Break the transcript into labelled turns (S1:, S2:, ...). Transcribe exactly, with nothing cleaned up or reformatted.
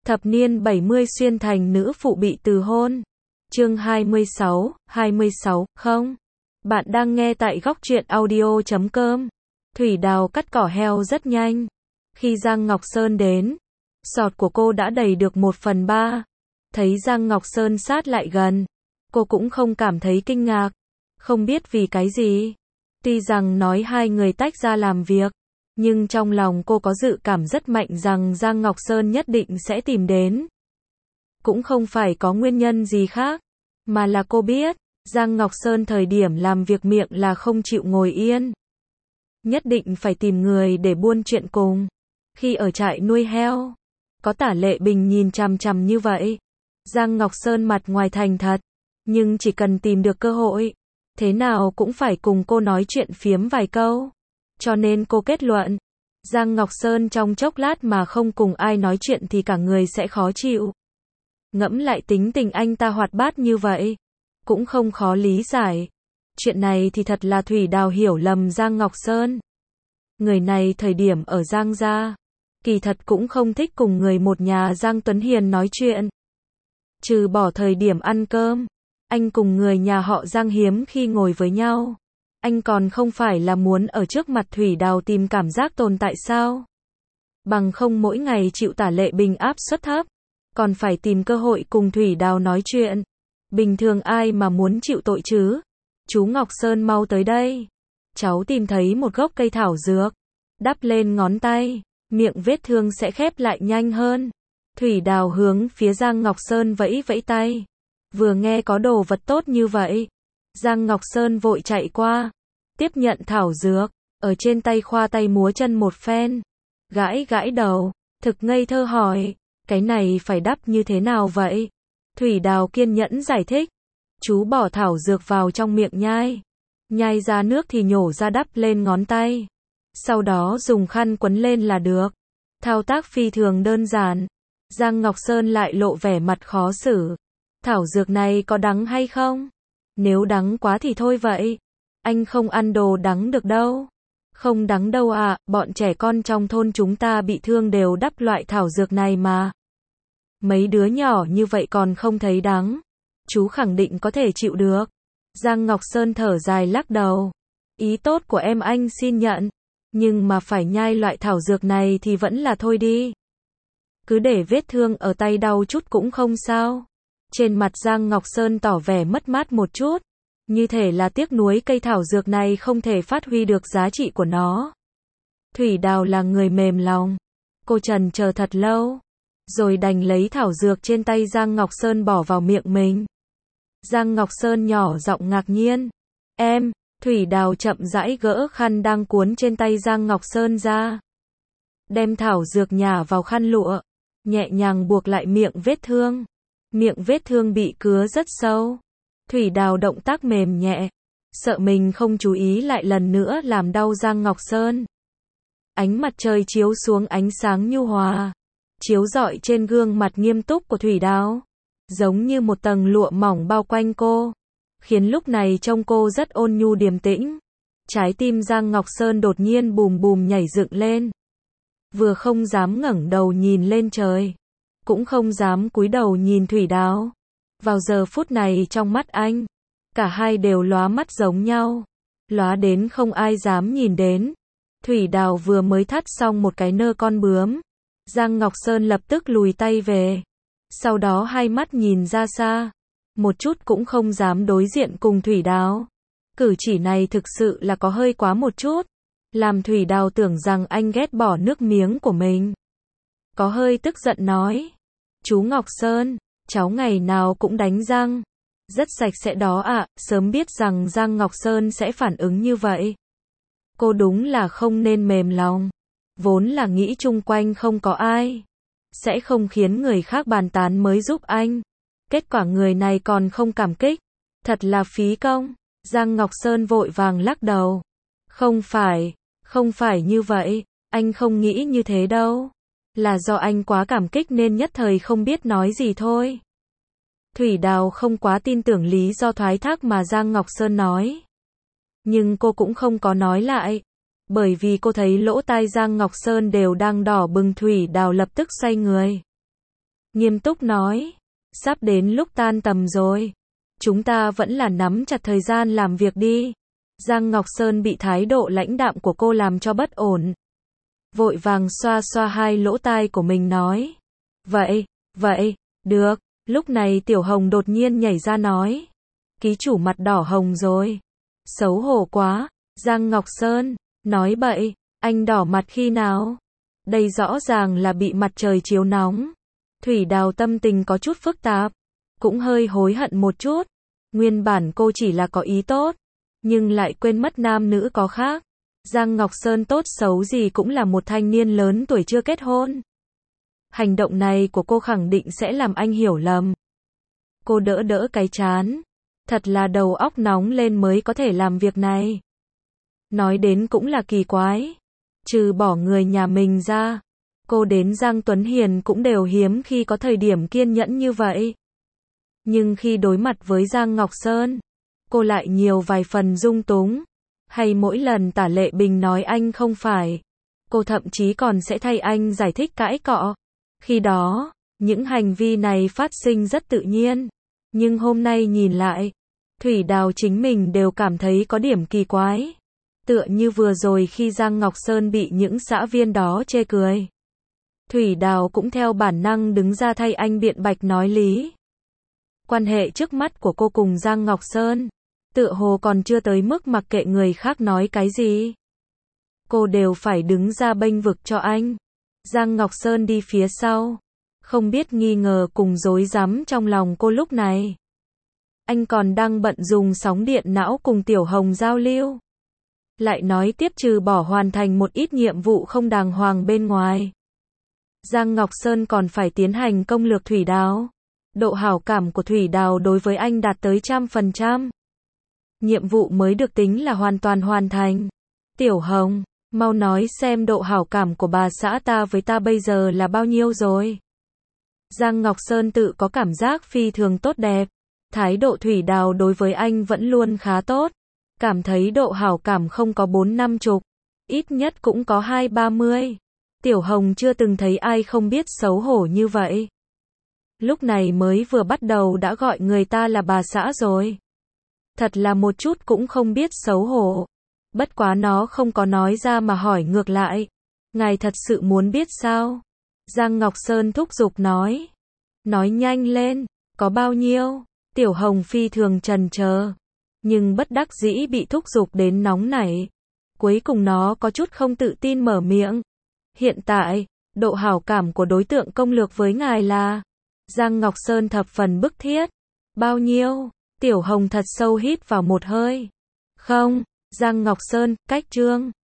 S1: Thập niên bảy mươi xuyên thành nữ phụ bị từ hôn. Chương hai mươi sáu, hai mươi sáu, không. Bạn đang nghe tại góc truyện audio chấm com. Thủy Đào cắt cỏ heo rất nhanh. Khi Giang Ngọc Sơn đến, sọt của cô đã đầy được một phần ba. Thấy Giang Ngọc Sơn sát lại gần, cô cũng không cảm thấy kinh ngạc. Không biết vì cái gì. Tuy rằng nói hai người tách ra làm việc, nhưng trong lòng cô có dự cảm rất mạnh rằng Giang Ngọc Sơn nhất định sẽ tìm đến. Cũng không phải có nguyên nhân gì khác, mà là cô biết, Giang Ngọc Sơn thời điểm làm việc miệng là không chịu ngồi yên. Nhất định phải tìm người để buôn chuyện cùng. Khi ở trại nuôi heo, có Tả Lệ Bình nhìn chằm chằm như vậy. Giang Ngọc Sơn mặt ngoài thành thật, nhưng chỉ cần tìm được cơ hội, thế nào cũng phải cùng cô nói chuyện phiếm vài câu. Cho nên cô kết luận, Giang Ngọc Sơn trong chốc lát mà không cùng ai nói chuyện thì cả người sẽ khó chịu. Ngẫm lại tính tình anh ta hoạt bát như vậy, cũng không khó lý giải. Chuyện này thì thật là Thủy Đào hiểu lầm Giang Ngọc Sơn. Người này thời điểm ở Giang gia, kỳ thật cũng không thích cùng người một nhà Giang Tuấn Hiền nói chuyện. Trừ bỏ thời điểm ăn cơm, anh cùng người nhà họ Giang hiếm khi ngồi với nhau. Anh còn không phải là muốn ở trước mặt Thủy Đào tìm cảm giác tồn tại sao? Bằng không mỗi ngày chịu Tả Lệ Bình áp suất thấp, còn phải tìm cơ hội cùng Thủy Đào nói chuyện. Bình thường ai mà muốn chịu tội chứ? Chú Ngọc Sơn mau tới đây. Cháu tìm thấy một gốc cây thảo dược, đắp lên ngón tay, miệng vết thương sẽ khép lại nhanh hơn. Thủy Đào hướng phía Giang Ngọc Sơn vẫy vẫy tay. Vừa nghe có đồ vật tốt như vậy, Giang Ngọc Sơn vội chạy qua, tiếp nhận thảo dược, ở trên tay khoa tay múa chân một phen, gãi gãi đầu, thực ngây thơ hỏi, cái này phải đắp như thế nào vậy? Thủy Đào kiên nhẫn giải thích, chú bỏ thảo dược vào trong miệng nhai, nhai ra nước thì nhổ ra đắp lên ngón tay, sau đó dùng khăn quấn lên là được. Thao tác phi thường đơn giản. Giang Ngọc Sơn lại lộ vẻ mặt khó xử. Thảo dược này có đắng hay không? Nếu đắng quá thì thôi vậy. Anh không ăn đồ đắng được đâu. Không đắng đâu à, bọn trẻ con trong thôn chúng ta bị thương đều đắp loại thảo dược này mà. Mấy đứa nhỏ như vậy còn không thấy đắng. Chú khẳng định có thể chịu được. Giang Ngọc Sơn thở dài lắc đầu. Ý tốt của em anh xin nhận. Nhưng mà phải nhai loại thảo dược này thì vẫn là thôi đi. Cứ để vết thương ở tay đau chút cũng không sao. Trên mặt Giang Ngọc Sơn tỏ vẻ mất mát một chút. Như thể là tiếc nuối cây thảo dược này không thể phát huy được giá trị của nó. Thủy Đào là người mềm lòng. Cô trần chờ thật lâu, rồi đành lấy thảo dược trên tay Giang Ngọc Sơn bỏ vào miệng mình. Giang Ngọc Sơn nhỏ giọng ngạc nhiên. Em, Thủy Đào chậm rãi gỡ khăn đang cuốn trên tay Giang Ngọc Sơn ra. Đem thảo dược nhả vào khăn lụa, nhẹ nhàng buộc lại miệng vết thương. Miệng vết thương bị cứa rất sâu. Thủy Đào động tác mềm nhẹ, sợ mình không chú ý lại lần nữa làm đau Giang Ngọc Sơn. Ánh mặt trời chiếu xuống ánh sáng nhu hòa, chiếu rọi trên gương mặt nghiêm túc của Thủy Đào, giống như một tầng lụa mỏng bao quanh cô, khiến lúc này trông cô rất ôn nhu điềm tĩnh. Trái tim Giang Ngọc Sơn đột nhiên bùm bùm nhảy dựng lên. Vừa không dám ngẩng đầu nhìn lên trời, cũng không dám cúi đầu nhìn Thủy Đào. Vào giờ phút này trong mắt anh, cả hai đều lóa mắt giống nhau, lóa đến không ai dám nhìn đến. Thủy Đào vừa mới thắt xong một cái nơ con bướm, Giang Ngọc Sơn lập tức lùi tay về, sau đó hai mắt nhìn ra xa, một chút cũng không dám đối diện cùng Thủy Đào. Cử chỉ này thực sự là có hơi quá một chút, làm Thủy Đào tưởng rằng anh ghét bỏ nước miếng của mình. Có hơi tức giận nói, chú Ngọc Sơn, cháu ngày nào cũng đánh răng. Rất sạch sẽ đó ạ, à, sớm biết rằng Giang Ngọc Sơn sẽ phản ứng như vậy. Cô đúng là không nên mềm lòng. Vốn là nghĩ chung quanh không có ai, sẽ không khiến người khác bàn tán mới giúp anh. Kết quả người này còn không cảm kích. Thật là phí công. Giang Ngọc Sơn vội vàng lắc đầu. Không phải, không phải như vậy, anh không nghĩ như thế đâu. Là do anh quá cảm kích nên nhất thời không biết nói gì thôi. Thủy Đào không quá tin tưởng lý do thoái thác mà Giang Ngọc Sơn nói. Nhưng cô cũng không có nói lại. Bởi vì cô thấy lỗ tai Giang Ngọc Sơn đều đang đỏ bừng. Thủy Đào lập tức xoay người. nghiêm túc nói. Sắp đến lúc tan tầm rồi. Chúng ta vẫn là nắm chặt thời gian làm việc đi. Giang Ngọc Sơn bị thái độ lãnh đạm của cô làm cho bất ổn. Vội vàng xoa xoa hai lỗ tai của mình nói. Vậy, vậy, được. Lúc này Tiểu Hồng đột nhiên nhảy ra nói. Ký chủ mặt đỏ hồng rồi. Xấu hổ quá. Giang Ngọc Sơn, nói bậy, anh đỏ mặt khi nào? Đây rõ ràng là bị mặt trời chiếu nóng. Thủy Đào tâm tình có chút phức tạp, cũng hơi hối hận một chút. Nguyên bản cô chỉ là có ý tốt, nhưng lại quên mất nam nữ có khác. Giang Ngọc Sơn tốt xấu gì cũng là một thanh niên lớn tuổi chưa kết hôn. Hành động này của cô khẳng định sẽ làm anh hiểu lầm. Cô đỡ đỡ cái trán. Thật là đầu óc nóng lên mới có thể làm việc này. Nói đến cũng là kỳ quái. Trừ bỏ người nhà mình ra, cô đến Giang Tuấn Hiền cũng đều hiếm khi có thời điểm kiên nhẫn như vậy. Nhưng khi đối mặt với Giang Ngọc Sơn, cô lại nhiều vài phần dung túng. Hay mỗi lần Tả Lệ Bình nói anh không phải, cô thậm chí còn sẽ thay anh giải thích cãi cọ. Khi đó, những hành vi này phát sinh rất tự nhiên. Nhưng hôm nay nhìn lại, Thủy Đào chính mình đều cảm thấy có điểm kỳ quái. Tựa như vừa rồi khi Giang Ngọc Sơn bị những xã viên đó chê cười. Thủy Đào cũng theo bản năng đứng ra thay anh biện bạch nói lý. Quan hệ trước mắt của cô cùng Giang Ngọc Sơn, tựa hồ còn chưa tới mức mặc kệ người khác nói cái gì. Cô đều phải đứng ra bênh vực cho anh. Giang Ngọc Sơn đi phía sau, không biết nghi ngờ cùng rối rắm trong lòng cô lúc này. Anh còn đang bận dùng sóng điện não cùng Tiểu Hồng giao lưu. Lại nói tiếp trừ bỏ hoàn thành một ít nhiệm vụ không đàng hoàng bên ngoài. Giang Ngọc Sơn còn phải tiến hành công lược Thủy Đào. Độ hảo cảm của Thủy Đào đối với anh đạt tới trăm phần trăm. Nhiệm vụ mới được tính là hoàn toàn hoàn thành. Tiểu Hồng, mau nói xem độ hảo cảm của bà xã ta với ta bây giờ là bao nhiêu rồi. Giang Ngọc Sơn tự có cảm giác phi thường tốt đẹp. Thái độ Thủy Đào đối với anh vẫn luôn khá tốt. Cảm thấy độ hảo cảm không có bốn năm chục, ít nhất cũng có hai ba mươi. Tiểu Hồng chưa từng thấy ai không biết xấu hổ như vậy. Lúc này mới vừa bắt đầu đã gọi người ta là bà xã rồi. Thật là một chút cũng không biết xấu hổ. Bất quá nó không có nói ra mà hỏi ngược lại. Ngài thật sự muốn biết sao? Giang Ngọc Sơn thúc giục nói. Nói nhanh lên, có bao nhiêu? Tiểu Hồng phi thường trần chờ, nhưng bất đắc dĩ bị thúc giục đến nóng nảy. Cuối cùng nó có chút không tự tin mở miệng. Hiện tại, độ hảo cảm của đối tượng công lược với ngài là... Giang Ngọc Sơn thập phần bức thiết. Bao nhiêu? Tiểu Hồng thật sâu hít vào một hơi. Không, Giang Ngọc Sơn, cách trương.